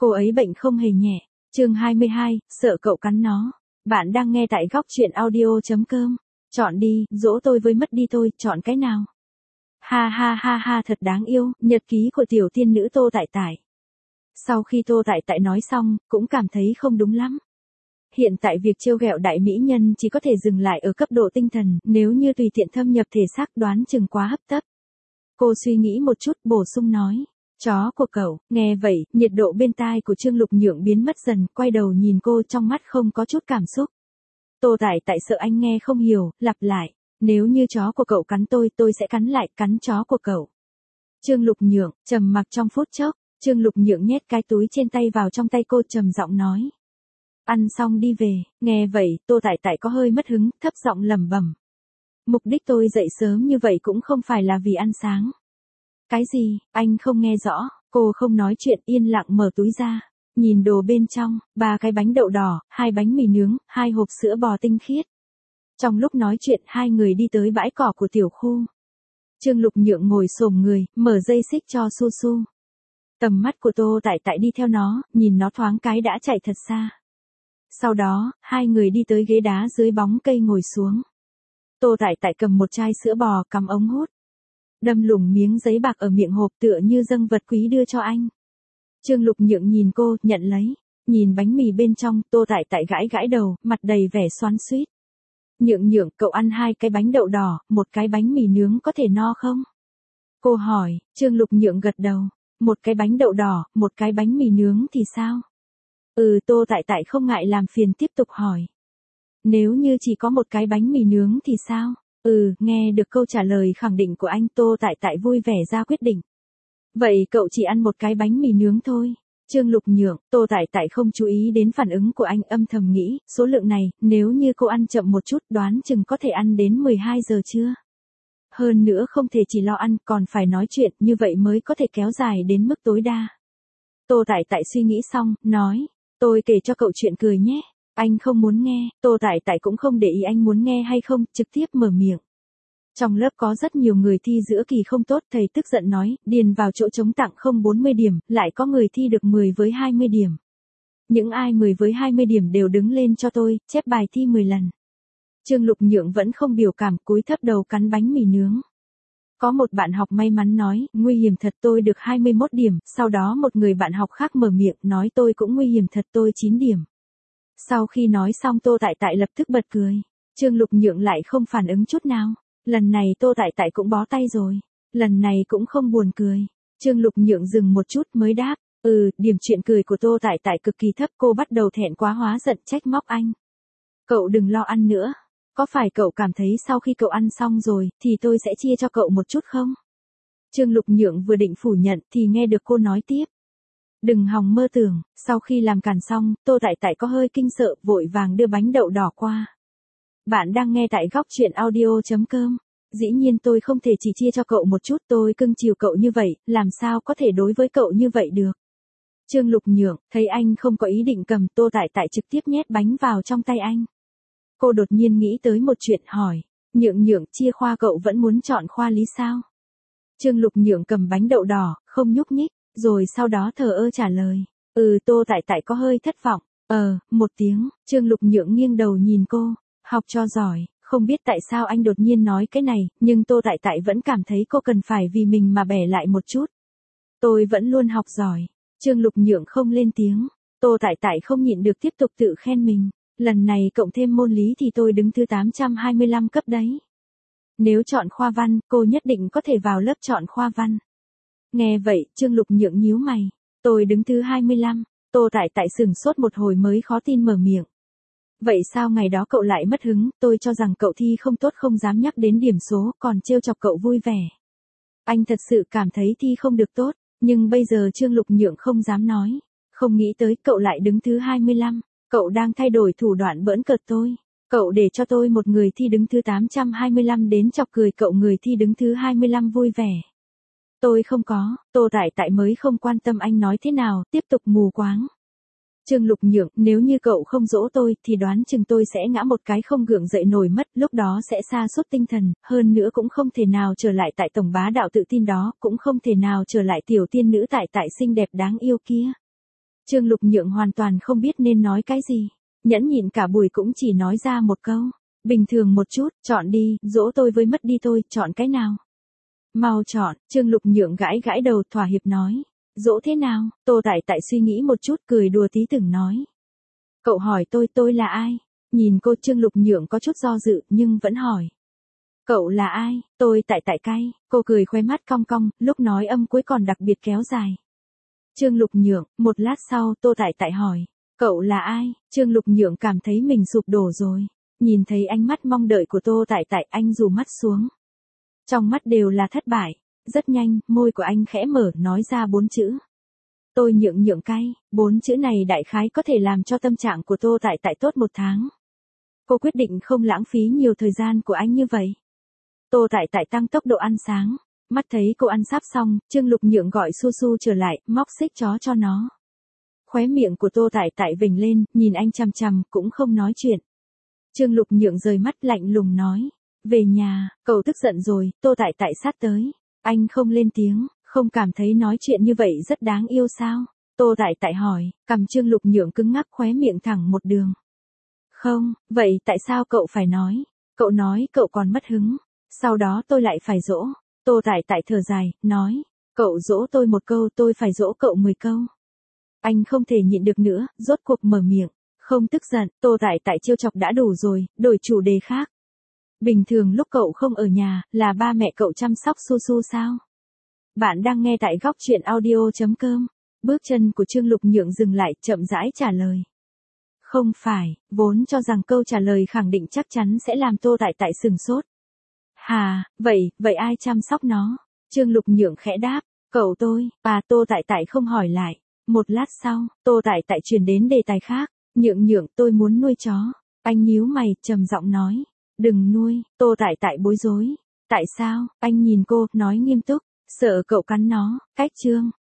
Cô ấy bệnh không hề nhẹ. Chương 22, sợ cậu cắn nó. Bạn đang nghe tại góc chuyện audio.com. Chọn đi, dỗ tôi với mất đi tôi, chọn cái nào? Ha ha ha ha, thật đáng yêu, nhật ký của tiểu tiên nữ Tô Tại Tại. Sau khi Tô Tại Tại nói xong, cũng cảm thấy không đúng lắm. Hiện tại việc trêu ghẹo đại mỹ nhân chỉ có thể dừng lại ở cấp độ tinh thần, nếu như tùy tiện thâm nhập thể xác đoán chừng quá hấp tấp. Cô suy nghĩ một chút, bổ sung nói. Chó của cậu. Nghe vậy, nhiệt độ bên tai của Trương Lục Nhượng biến mất dần, quay đầu nhìn cô trong mắt không có chút cảm xúc. Tô Tại Tại sợ anh nghe không hiểu, lặp lại. Nếu như chó của cậu cắn tôi sẽ cắn lại, cắn chó của cậu. Trương Lục Nhượng, trầm mặc trong phút chốc, Trương Lục Nhượng nhét cái túi trên tay vào trong tay cô, trầm giọng nói. Ăn xong đi về. Nghe vậy, Tô Tại Tại có hơi mất hứng, thấp giọng lẩm bẩm. Mục đích tôi dậy sớm như vậy cũng không phải là vì ăn sáng. Cái gì, anh không nghe rõ, cô không nói chuyện, yên lặng mở túi ra. Nhìn đồ bên trong, 3 cái bánh đậu đỏ, 2 bánh mì nướng, 2 hộp sữa bò tinh khiết. Trong lúc nói chuyện, 2 người đi tới bãi cỏ của tiểu khu. Trương Lục Nhượng ngồi xổm người, mở dây xích cho Su Su. Tầm mắt của Tô Tại Tại đi theo nó, nhìn nó thoáng cái đã chạy thật xa. Sau đó, 2 người đi tới ghế đá dưới bóng cây ngồi xuống. Tô Tại Tại cầm một chai sữa bò, cắm ống hút. Đâm lủng miếng giấy bạc ở miệng hộp tựa như dâng vật quý đưa cho anh. Trương Lục Nhượng nhìn cô, nhận lấy. Nhìn bánh mì bên trong, Tô Tại Tại gãi gãi đầu, mặt đầy vẻ xoắn xuýt. Nhượng, cậu ăn 2 cái bánh đậu đỏ, 1 cái bánh mì nướng có thể no không? Cô hỏi. Trương Lục Nhượng gật đầu. 1 cái bánh đậu đỏ, 1 cái bánh mì nướng thì sao? Tô Tại Tại không ngại làm phiền tiếp tục hỏi. Nếu như chỉ có 1 cái bánh mì nướng thì sao? Nghe được câu trả lời khẳng định của anh, Tô Tại Tại vui vẻ ra quyết định. Vậy cậu chỉ ăn 1 cái bánh mì nướng thôi. Trương Lục Nhượng, Tô Tại Tại không chú ý đến phản ứng của anh, âm thầm nghĩ, số lượng này, nếu như cô ăn chậm một chút đoán chừng có thể ăn đến 12 giờ trưa. Hơn nữa không thể chỉ lo ăn, còn phải nói chuyện, như vậy mới có thể kéo dài đến mức tối đa. Tô Tại Tại suy nghĩ xong, nói, tôi kể cho cậu chuyện cười nhé. Anh không muốn nghe, Tô Tại Tại cũng không để ý anh muốn nghe hay không, trực tiếp mở miệng. Trong lớp có rất nhiều người thi giữa kỳ không tốt, thầy tức giận nói, điền vào chỗ trống tặng không 40 điểm, lại có người thi được 10 với 20 điểm. Những ai 10 với 20 điểm đều đứng lên cho tôi, chép bài thi 10 lần. Trương Lục Nhượng vẫn không biểu cảm, cúi thấp đầu cắn bánh mì nướng. Có một bạn học may mắn nói, nguy hiểm thật, tôi được 21 điểm, sau đó một người bạn học khác mở miệng, nói tôi cũng nguy hiểm thật, tôi 9 điểm. Sau khi nói xong Tô Tại Tại lập tức bật cười. Trương Lục Nhượng lại không phản ứng chút nào. Lần này Tô Tại Tại cũng bó tay rồi. Lần này cũng không buồn cười. Trương Lục Nhượng dừng một chút mới đáp. Điểm chuyện cười của Tô Tại Tại cực kỳ thấp, cô bắt đầu thẹn quá hóa giận trách móc anh. Cậu đừng lo ăn nữa. Có phải cậu cảm thấy sau khi cậu ăn xong rồi, thì tôi sẽ chia cho cậu một chút không? Trương Lục Nhượng vừa định phủ nhận thì nghe được cô nói tiếp. Đừng hòng mơ tưởng. Sau khi làm càn xong, Tô Tại Tại có hơi kinh sợ, vội vàng đưa bánh đậu đỏ qua. Bạn đang nghe tại góc chuyện audio.com. Dĩ nhiên tôi không thể chỉ chia cho cậu một chút, tôi cưng chiều cậu như vậy, làm sao có thể đối với cậu như vậy được. Trương Lục Nhượng, thấy anh không có ý định cầm, Tô Tại Tại trực tiếp nhét bánh vào trong tay anh. Cô đột nhiên nghĩ tới một chuyện, hỏi. Nhượng, chia khoa cậu vẫn muốn chọn khoa lý sao? Trương Lục Nhượng cầm bánh đậu đỏ, không nhúc nhích, rồi sau đó thờ ơ trả lời. Tô Tại Tại có hơi thất vọng. Một tiếng, Trương Lục Nhượng nghiêng đầu nhìn cô. Học cho giỏi, không biết tại sao anh đột nhiên nói cái này, nhưng Tô Tại Tại vẫn cảm thấy cô cần phải vì mình mà bẻ lại một chút. Tôi vẫn luôn học giỏi. Trương Lục Nhượng không lên tiếng. Tô Tại Tại không nhịn được tiếp tục tự khen mình. Lần này cộng thêm môn lý thì tôi đứng thứ 825 cấp đấy. Nếu chọn khoa văn, cô nhất định có thể vào lớp chọn khoa văn. Nghe vậy, Trương Lục Nhượng nhíu mày. Tôi đứng thứ 25. Tô Tại Tại sửng sốt một hồi mới khó tin mở miệng. Vậy sao ngày đó cậu lại mất hứng, tôi cho rằng cậu thi không tốt không dám nhắc đến điểm số, còn trêu chọc cậu vui vẻ. Anh thật sự cảm thấy thi không được tốt, nhưng bây giờ Trương Lục Nhượng không dám nói. Không nghĩ tới cậu lại đứng thứ 25, cậu đang thay đổi thủ đoạn bỡn cợt tôi. Cậu để cho tôi một người thi đứng thứ 825 đến chọc cười cậu người thi đứng thứ 25 vui vẻ. Tôi không có, Tô Tại Tại mới không quan tâm anh nói thế nào, tiếp tục mù quáng. Trương Lục Nhượng, nếu như cậu không dỗ tôi, thì đoán chừng tôi sẽ ngã một cái không gượng dậy nổi mất, lúc đó sẽ sa sút tinh thần, hơn nữa cũng không thể nào trở lại tại tổng bá đạo tự tin đó, cũng không thể nào trở lại tiểu tiên nữ Tại Tại xinh đẹp đáng yêu kia. Trương Lục Nhượng hoàn toàn không biết nên nói cái gì. Nhẫn nhịn cả buổi cũng chỉ nói ra một câu. Bình thường một chút, chọn đi, dỗ tôi với mất đi tôi, chọn cái nào? Mau chọn, Trương Lục Nhượng gãi gãi đầu thỏa hiệp nói. Dỗ thế nào? Tô Tại Tại suy nghĩ một chút cười đùa tí từng nói. Cậu hỏi tôi là ai? Nhìn cô Trương Lục Nhượng có chút do dự nhưng vẫn hỏi. Cậu là ai? Tôi Tại Tại cay, cô cười khóe mắt cong cong, lúc nói âm cuối còn đặc biệt kéo dài. Trương Lục Nhượng, một lát sau Tô Tại Tại hỏi. Cậu là ai? Trương Lục Nhượng cảm thấy mình sụp đổ rồi. Nhìn thấy ánh mắt mong đợi của Tô Tại Tại anh rủ mắt xuống. Trong mắt đều là thất bại. Rất nhanh, môi của anh khẽ mở nói ra 4 chữ. Tôi Nhượng Nhượng cay, 4 chữ này đại khái có thể làm cho tâm trạng của Tô Tại Tại tốt 1 tháng. Cô quyết định không lãng phí nhiều thời gian của anh như vậy. Tô Tại Tại tăng tốc độ ăn sáng. Mắt thấy cô ăn sắp xong, Trương Lục Nhượng gọi Su Su trở lại, móc xích chó cho nó. Khóe miệng của Tô Tại Tại vểnh lên, nhìn anh chằm chằm, cũng không nói chuyện. Trương Lục Nhượng rời mắt lạnh lùng nói. Về nhà, cậu tức giận rồi, Tô Tại Tại sát tới. Anh không lên tiếng, không cảm thấy nói chuyện như vậy rất đáng yêu sao? Tô Tại Tại hỏi, cằm Trương Lục Nhượng cứng ngắc khóe miệng thẳng một đường. Không, vậy tại sao cậu phải nói? Cậu nói cậu còn mất hứng. Sau đó tôi lại phải dỗ. Tô Tại Tại thở dài, nói. Cậu dỗ tôi 1 câu tôi phải dỗ cậu 10 câu. Anh không thể nhịn được nữa, rốt cuộc mở miệng. Không tức giận, Tô Tại Tại trêu chọc đã đủ rồi, đổi chủ đề khác. Bình thường lúc cậu không ở nhà, là ba mẹ cậu chăm sóc Su Su sao? Bạn đang nghe tại góc truyện audio.com. Bước chân của Trương Lục Nhượng dừng lại, chậm rãi trả lời. Không phải, vốn cho rằng câu trả lời khẳng định chắc chắn sẽ làm Tô Tại Tại sừng sốt. Hà, vậy ai chăm sóc nó? Trương Lục Nhượng khẽ đáp, cậu tôi, Tô Tại Tại không hỏi lại. Một lát sau, Tô Tại Tại chuyển đến đề tài khác. Nhượng tôi muốn nuôi chó. Anh nhíu mày, trầm giọng nói. Đừng nuôi, Tô Tại Tại bối rối. Tại sao? Anh nhìn cô, nói nghiêm túc. Sợ cậu cắn nó, cách chương.